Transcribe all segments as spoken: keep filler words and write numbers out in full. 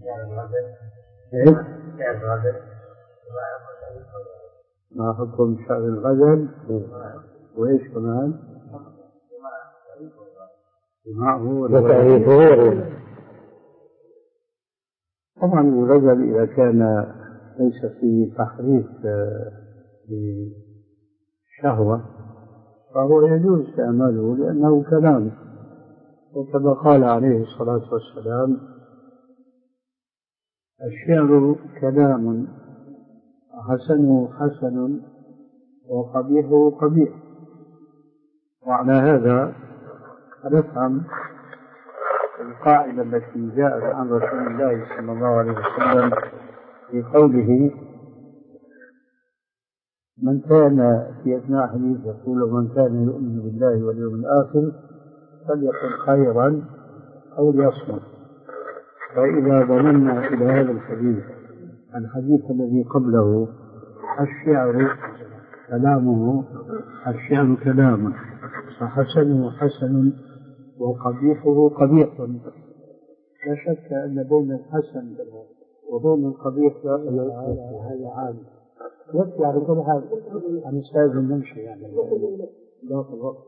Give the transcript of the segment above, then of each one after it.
إيه؟ ما حكم شعر الغزل وإيش كمان؟ معه وتعريفه. طبعا الغزل إذا كان ليس فيه تحريف بشهوة فهو يجوز استعماله لأنه كلام، وكما قال عليه الصلاة والسلام: الشعر كلام حسنه حسن وقبيحه قبيح. وعلى هذا نفهم القاعدة التي جاءت عن رسول الله صلى الله عليه وسلم في قوله: من كان في أثناء حديث يقول: من كان يؤمن بالله واليوم الآخر فليقل خيرا أو ليصمت. فإذا ضمنا إلى هذا الحديث الحديث الذي قبله: الشعر كلامه الشعر كلام فحسنه حسن وقبيحه قبيح، لا شك أن بين الحسن وبين القبيح هذا عام يكفي على كل حال عن أستاذ نمشي يعني ضاق الوقت.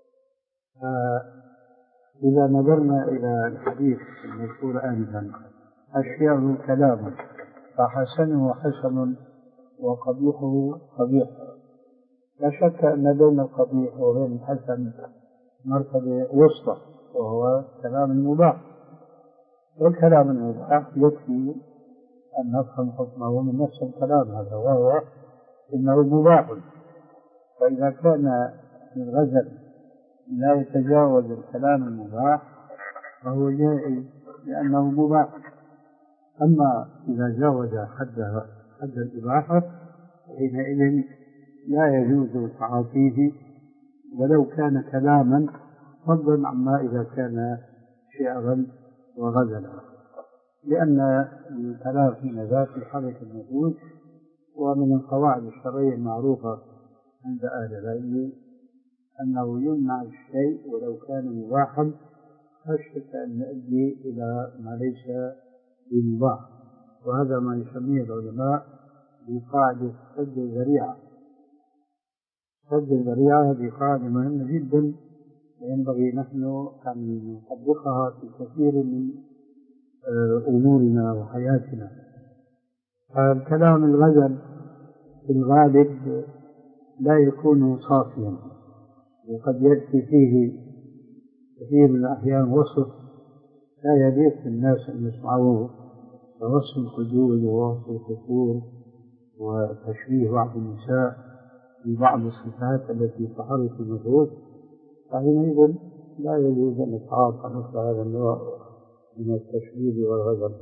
إذا نظرنا إلى الحديث المذكور آنفا: الشعر كلام فحسنه حسن وقبيحه قبيح، لا شك أن بين القبيح وبين الحسن مرتبة وسطى وهو كلام المباح. والكلام المباح يكفي أن نفهم حكمه من نفس الكلام هذا، وهو إنه مباح. فإذا كان الغزل لا يتجاوز الكلام المباح فهو جائز لأنه مباح. أما إذا جاوز حدها حد الإباحة حينئذ لا يجوز تعاطيه ولو كان كلاما، فضلا عما إذا كان شعرا وغزلا، لأن الكلام في ذات يحرك النفوس. ومن القواعد الشرعية المعروفة عند أهل العلم أنه يمنع الشيء ولو كان مباحا خشية أن يؤدي إلى ما ليس بمباح، وهذا ما يسميه العلماء بقاعدة سد الذريعة. سد الذريعة هذه قاعدة مهمة جدا ينبغي نحن أن نطبقها في كثير من أمورنا وحياتنا. فالكلام الغزل في الغالب لا يكون صافيا، وقد يأتي فيه كثير من الأحيان وصف لا يليق بالناس أن يسمعوه، كوصف الخدود ووصف الفتور وتشبيه بعض النساء ببعض الصفات التي تحرك النفوس. فحينئذ لا يجوز أن نتعاطى مثل هذا النوع من التشبيه والغزل.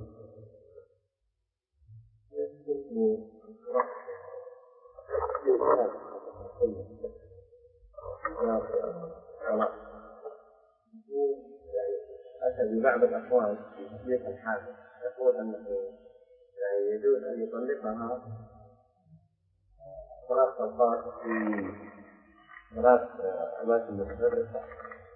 أتى ببعض الأقوال في تطبيق الحاكم يقول أنه يعني يجوز أن يطلقها ثلاث طلقات في ثلاث أماكن متفرقة